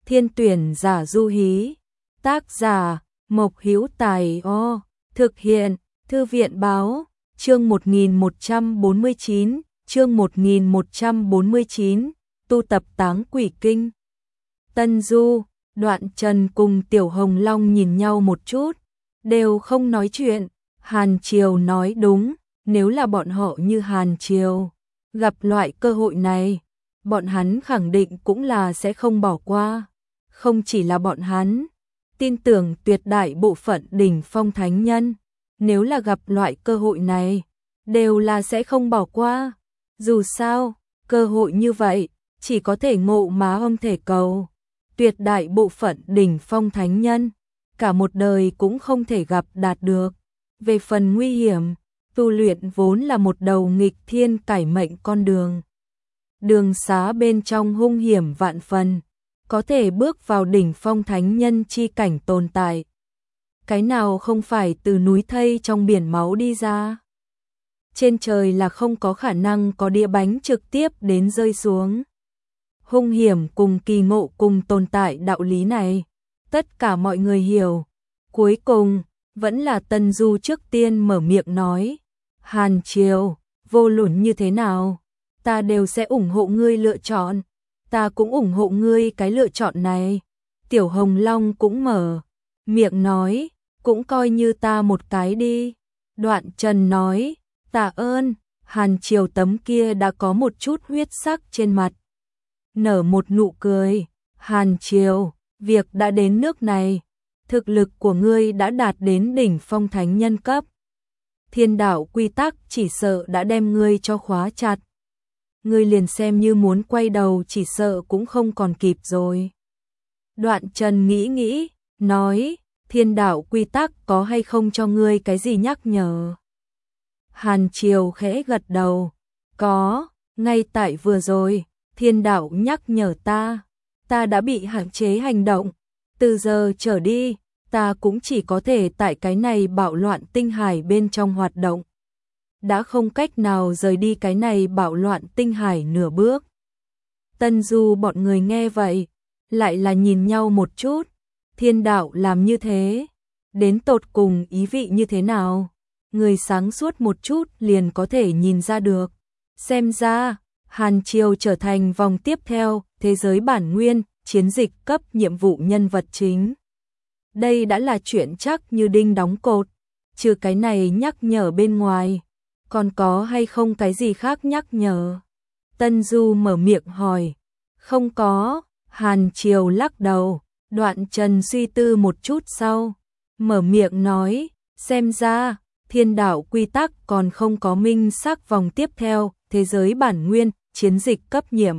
Thiên tuyển giả du hí. Tác giả Mộc Hữu Tài. Thực hiện Thư viện báo. Chương 1149, chương 1149, tu tập Táng Quỷ Kinh. Tân Du, Đoạn Trần cùng Tiểu Hồng Long nhìn nhau một chút, đều không nói chuyện. Hàn Triều nói đúng, nếu là bọn họ như Hàn Triều, gặp loại cơ hội này, bọn hắn khẳng định cũng là sẽ không bỏ qua. Không chỉ là bọn hắn, tin tưởng tuyệt đại bộ phận đỉnh phong thánh nhân, nếu là gặp loại cơ hội này, đều là sẽ không bỏ qua. Dù sao, cơ hội như vậy, chỉ có thể ngộ mà không thể cầu. Tuyệt đại bộ phận đỉnh phong thánh nhân, cả một đời cũng không thể gặp đạt được. Về phần nguy hiểm, tu luyện vốn là một đầu nghịch thiên cải mệnh con đường. Đường xá bên trong hung hiểm vạn phần, có thể bước vào đỉnh phong thánh nhân chi cảnh tồn tại. Cái nào không phải từ núi thây trong biển máu đi ra? Trên trời là không có khả năng có đĩa bánh trực tiếp đến rơi xuống. Hung hiểm cùng kỳ ngộ cùng tồn tại đạo lý này, tất cả mọi người hiểu. Cuối cùng, vẫn là Tân Du trước tiên mở miệng nói. Hàn Triều, vô luận như thế nào, ta đều sẽ ủng hộ ngươi lựa chọn. Ta cũng ủng hộ ngươi cái lựa chọn này. Tiểu Hồng Long cũng mở miệng nói, cũng coi như ta một cái đi. Đoạn Trần nói, tạ ơn. Hàn Triều tấm kia đã có một chút huyết sắc trên mặt, nở một nụ cười. Hàn Triều, việc đã đến nước này, thực lực của ngươi đã đạt đến đỉnh phong thánh nhân cấp. Thiên đạo quy tắc chỉ sợ đã đem ngươi cho khóa chặt. Ngươi liền xem như muốn quay đầu chỉ sợ cũng không còn kịp rồi. Đoạn Trần nghĩ, nói, thiên đạo quy tắc có hay không cho ngươi cái gì nhắc nhở? Hàn Triều khẽ gật đầu, có, ngay tại vừa rồi, thiên đạo nhắc nhở ta đã bị hạn chế hành động. Từ giờ trở đi, ta cũng chỉ có thể tại cái này bạo loạn tinh hải bên trong hoạt động. Đã không cách nào rời đi cái này bạo loạn tinh hải nửa bước. Tân Du bọn người nghe vậy, lại là nhìn nhau một chút. Thiên đạo làm như thế, đến tột cùng ý vị như thế nào? Người sáng suốt một chút liền có thể nhìn ra được. Xem ra, Hàn Triều trở thành vòng tiếp theo thế giới bản nguyên chiến dịch cấp nhiệm vụ nhân vật chính. Đây đã là chuyện chắc như đinh đóng cột. Trừ cái này nhắc nhở bên ngoài, còn có hay không cái gì khác nhắc nhở? Tân Du mở miệng hỏi. Không có. Hàn Triều lắc đầu. Đoạn Trần suy tư một chút sau, mở miệng nói, xem ra, thiên đạo quy tắc còn không có minh xác vòng tiếp theo, thế giới bản nguyên, chiến dịch cấp nhiệm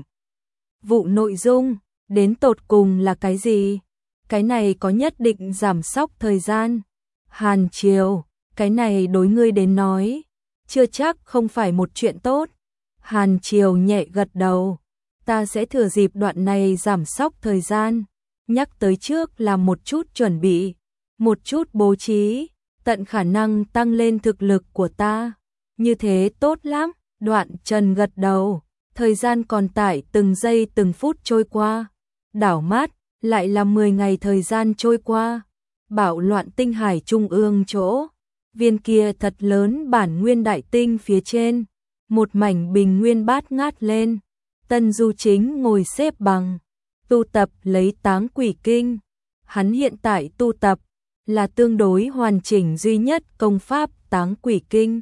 vụ nội dung, đến tột cùng là cái gì? Cái này có nhất định giảm sóc thời gian. Hàn Triều, cái này đối ngươi đến nói, chưa chắc không phải một chuyện tốt. Hàn Triều nhẹ gật đầu, ta sẽ thừa dịp đoạn này giảm sóc thời gian, nhắc tới trước làm một chút chuẩn bị, một chút bố trí, tận khả năng tăng lên thực lực của ta. Như thế tốt lắm. Đoạn Trần gật đầu, thời gian còn tại từng giây từng phút trôi qua. Đảo mắt, lại là 10 ngày thời gian trôi qua. Bạo loạn tinh hải trung ương chỗ, viên kia thật lớn bản nguyên đại tinh phía trên, một mảnh bình nguyên bát ngát lên. Tân Du chính ngồi xếp bằng, tu tập lấy Táng Quỷ Kinh. Hắn hiện tại tu tập là tương đối hoàn chỉnh duy nhất công pháp Táng Quỷ Kinh,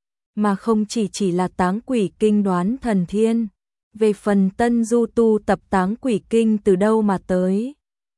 mà không chỉ là Táng Quỷ Kinh đoán thần thiên. Về phần Tân Du tu tập Táng Quỷ Kinh từ đâu mà tới?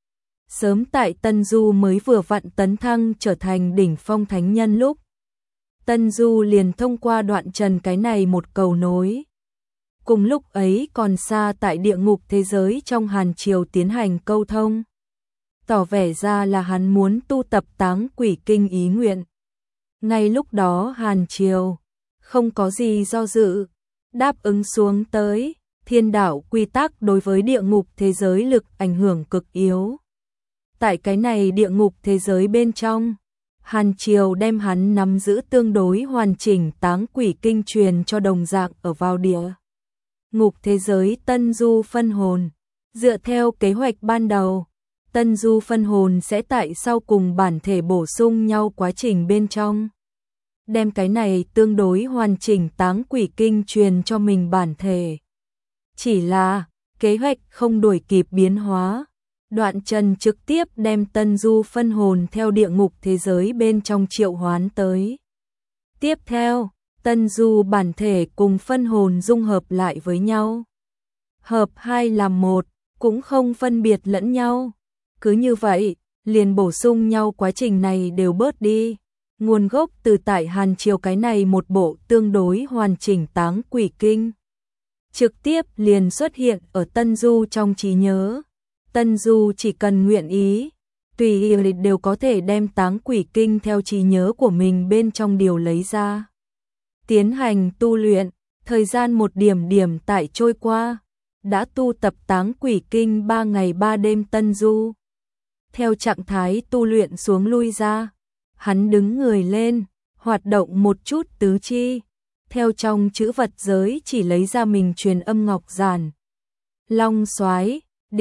Sớm tại Tân Du mới vừa vặn tấn thăng trở thành đỉnh phong thánh nhân lúc, Tân Du liền thông qua Đoạn Trần cái này một cầu nối. Cùng lúc ấy còn xa tại địa ngục thế giới trong Hàn Triều tiến hành câu thông, tỏ vẻ ra là hắn muốn tu tập Táng Quỷ Kinh ý nguyện. Ngay lúc đó Hàn Triều không có gì do dự, đáp ứng xuống tới. Thiên đạo quy tắc đối với địa ngục thế giới lực ảnh hưởng cực yếu. Tại cái này địa ngục thế giới bên trong, Hàn Triều đem hắn nắm giữ tương đối hoàn chỉnh Táng Quỷ Kinh truyền cho đồng dạng ở vào địa ngục thế giới Tân Du phân hồn. Dựa theo kế hoạch ban đầu, Tân Du phân hồn sẽ tại sau cùng bản thể bổ sung nhau quá trình bên trong. Đem cái này tương đối hoàn chỉnh táng quỷ kinh truyền cho mình bản thể. Chỉ là, kế hoạch không đuổi kịp biến hóa. Đoạn Trần trực tiếp đem Tân Du phân hồn theo địa ngục thế giới bên trong triệu hoán tới. Tiếp theo, Tân Du bản thể cùng phân hồn dung hợp lại với nhau. Hợp hai làm một, cũng không phân biệt lẫn nhau. Cứ như vậy, liền bổ sung nhau quá trình này đều bớt đi. Nguồn gốc từ tại Hàn Triều cái này một bộ tương đối hoàn chỉnh táng quỷ kinh. Trực tiếp liền xuất hiện ở Tân Du trong trí nhớ. Tân Du chỉ cần nguyện ý, tùy ý đều có thể đem táng quỷ kinh theo trí nhớ của mình bên trong điều lấy ra. Tiến hành tu luyện, thời gian một điểm điểm tại trôi qua, đã tu tập táng quỷ kinh 3 ngày 3 đêm. Tân Du theo trạng thái tu luyện xuống lui ra, hắn đứng người lên, hoạt động một chút tứ chi, theo trong chữ vật giới chỉ lấy ra mình truyền âm ngọc giản. Long Soái,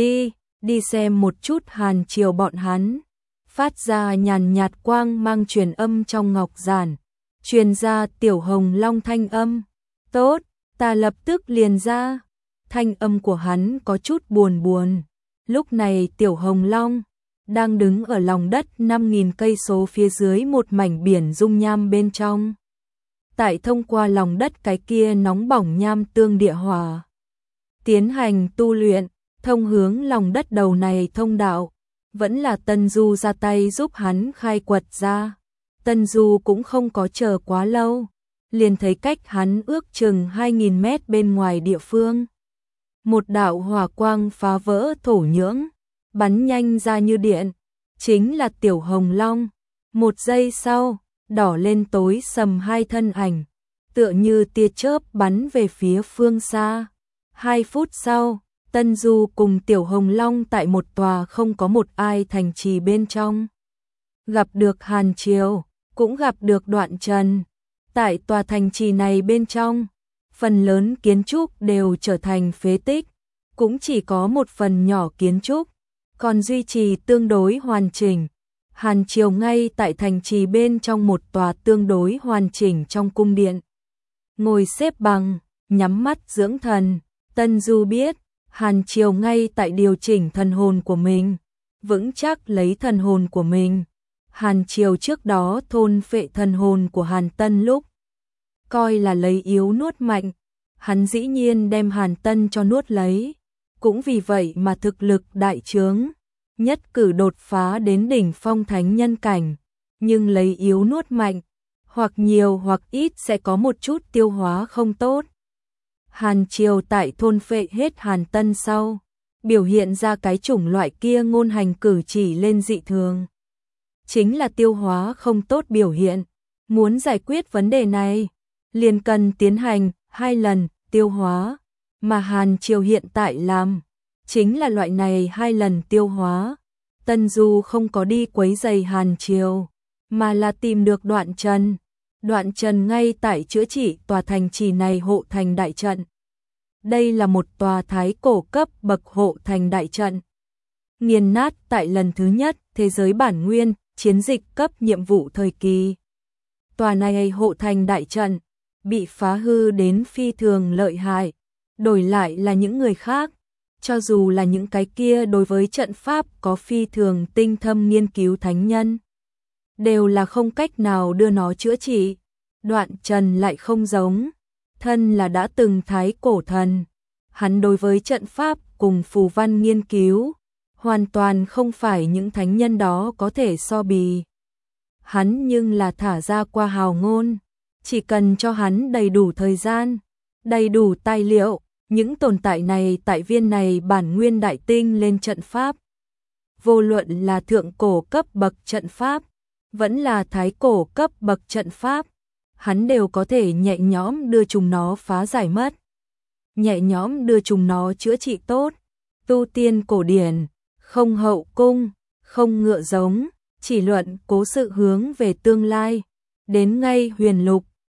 đi xem một chút Hàn Triều bọn hắn. Phát ra nhàn nhạt quang mang truyền âm trong ngọc giản, truyền ra Tiểu Hồng Long thanh âm. Tốt, ta lập tức liền ra. Thanh âm của hắn có chút buồn. Lúc này Tiểu Hồng Long đang đứng ở lòng đất 5.000 cây số phía dưới một mảnh biển dung nham bên trong. Tại thông qua lòng đất cái kia nóng bỏng nham tương địa hỏa, tiến hành tu luyện, thông hướng lòng đất đầu này thông đạo, vẫn là Tân Du ra tay giúp hắn khai quật ra. Tân Du cũng không có chờ quá lâu, liền thấy cách hắn ước chừng 2.000 mét bên ngoài địa phương. Một đạo hỏa quang phá vỡ thổ nhưỡng, bắn nhanh ra như điện, chính là Tiểu Hồng Long. Một giây sau, đỏ lên tối sầm hai thân ảnh, tựa như tia chớp bắn về phía phương xa. 2 phút sau, Tân Du cùng Tiểu Hồng Long tại một tòa không có một ai thành trì bên trong. Gặp được Hàn Triều, cũng gặp được Đoạn Trần. Tại tòa thành trì này bên trong, phần lớn kiến trúc đều trở thành phế tích, cũng chỉ có một phần nhỏ kiến trúc còn duy trì tương đối hoàn chỉnh. Hàn Triều ngay tại thành trì bên trong một tòa tương đối hoàn chỉnh trong cung điện. Ngồi xếp bằng, nhắm mắt dưỡng thần. Tân Du biết, Hàn Triều ngay tại điều chỉnh thần hồn của mình, vững chắc lấy thần hồn của mình. Hàn Triều trước đó thôn phệ thần hồn của Hàn Tân lúc coi là lấy yếu nuốt mạnh, hắn dĩ nhiên đem Hàn Tân cho nuốt lấy, cũng vì vậy mà thực lực đại trướng, nhất cử đột phá đến đỉnh phong thánh nhân cảnh, nhưng lấy yếu nuốt mạnh, hoặc nhiều hoặc ít sẽ có một chút tiêu hóa không tốt. Hàn Triều tại thôn phệ hết Hàn Tân sau, biểu hiện ra cái chủng loại kia ngôn hành cử chỉ lên dị thường. Chính là tiêu hóa không tốt biểu hiện. Muốn giải quyết vấn đề này, liền cần tiến hành 2 lần tiêu hóa, mà Hàn Triều hiện tại làm chính là loại này 2 lần tiêu hóa. Tân Du không có đi quấy rầy Hàn Triều, mà là tìm được Đoạn Trần. Đoạn Trần ngay tại chữa trị tòa thành trì này hộ thành đại trận. Đây là một tòa thái cổ cấp bậc hộ thành đại trận, nghiền nát tại lần thứ nhất thế giới bản nguyên chiến dịch cấp nhiệm vụ thời kỳ. Tòa này hộ thành đại trận bị phá hư đến phi thường lợi hại, đổi lại là những người khác, cho dù là những cái kia đối với trận pháp có phi thường tinh thâm nghiên cứu thánh nhân, đều là không cách nào đưa nó chữa trị. Đoạn Trần lại không giống, thân là đã từng thái cổ thần, hắn đối với trận pháp cùng phù văn nghiên cứu, hoàn toàn không phải những thánh nhân đó có thể so bì. Hắn nhưng là thả ra qua hào ngôn, chỉ cần cho hắn đầy đủ thời gian, đầy đủ tài liệu, những tồn tại này tại viên này bản nguyên đại tinh lên trận pháp. Vô luận là thượng cổ cấp bậc trận pháp, vẫn là thái cổ cấp bậc trận pháp, hắn đều có thể nhẹ nhõm đưa chúng nó phá giải mất, nhẹ nhõm đưa chúng nó chữa trị tốt. Tu tiên cổ điển, không hậu cung, không ngựa giống, chỉ luận cố sự hướng về tương lai, đến ngay huyền lục,